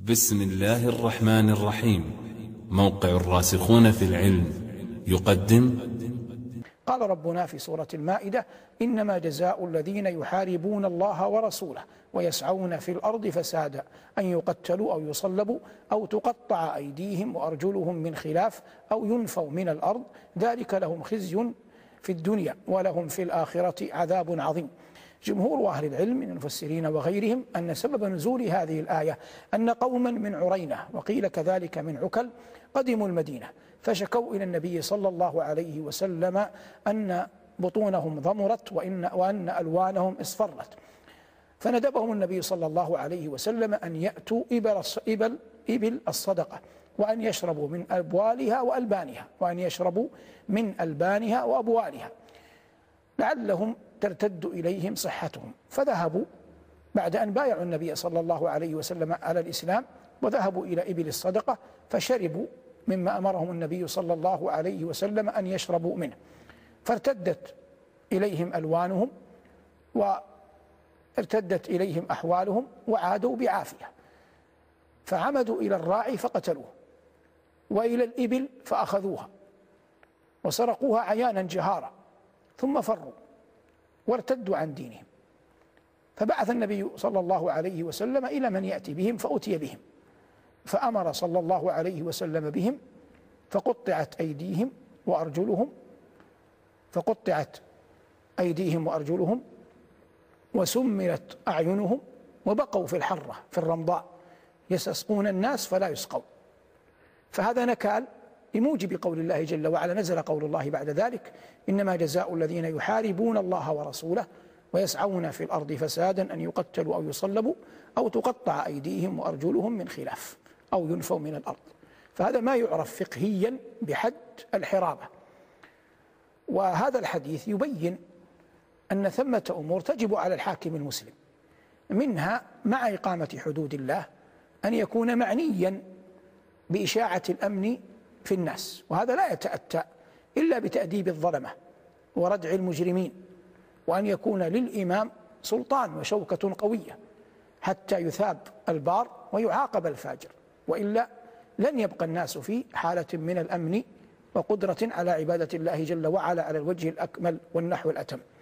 بسم الله الرحمن الرحيم. موقع الراسخون في العلم يقدم. قال ربنا في سورة المائدة: إنما جزاء الذين يحاربون الله ورسوله ويسعون في الأرض فسادا أن يقتلوا أو يصلبوا أو تقطع أيديهم وأرجلهم من خلاف أو ينفوا من الأرض، ذلك لهم خزي في الدنيا ولهم في الآخرة عذاب عظيم. جمهور أهل العلم من المفسرين وغيرهم أن سبب نزول هذه الآية أن قوما من عرينة وقيل كذلك من عكل قدموا المدينة فشكوا إلى النبي صلى الله عليه وسلم أن بطونهم ضمرت وأن ألوانهم اصفرت، فندبهم النبي صلى الله عليه وسلم أن يأتوا إبل الصدقة وأن يشربوا من أبوالها وألبانها وأبوالها لعلهم ترتد إليهم صحتهم. فذهبوا بعد أن بايعوا النبي صلى الله عليه وسلم على الإسلام وذهبوا إلى إبل الصدقة فشربوا مما أمرهم النبي صلى الله عليه وسلم أن يشربوا منه، فارتدت إليهم ألوانهم وارتدت إليهم أحوالهم وعادوا بعافية، فعمدوا إلى الراعي فقتلوه وإلى الإبل فأخذوها وسرقوها عيانا جهارا ثم فروا وارتدوا عن دينهم، فبعث النبي صلى الله عليه وسلم إلى من يأتي بهم فأتي بهم، فأمر صلى الله عليه وسلم بهم فقطعت أيديهم وأرجلهم وسمرت أعينهم وبقوا في الحرة في الرمضاء يستسقون الناس فلا يسقون. فهذا نكال بموجب قول الله جل وعلا. نزل قول الله بعد ذلك: إنما جزاء الذين يحاربون الله ورسوله ويسعون في الأرض فسادا أن يقتلوا أو يصلبوا أو تقطع أيديهم وأرجلهم من خلاف أو ينفوا من الأرض. فهذا ما يعرف فقهيا بحد الحرابة. وهذا الحديث يبين أن ثمة أمور تجب على الحاكم المسلم، منها مع إقامة حدود الله أن يكون معنيا بإشاعة الأمن في الناس، وهذا لا يتأتى إلا بتأديب الظلمة وردع المجرمين، وأن يكون للإمام سلطان وشوكة قوية حتى يثاب البار ويعاقب الفاجر، وإلا لن يبقى الناس في حالة من الأمن وقدرة على عبادة الله جل وعلا على الوجه الأكمل والنحو الأتم.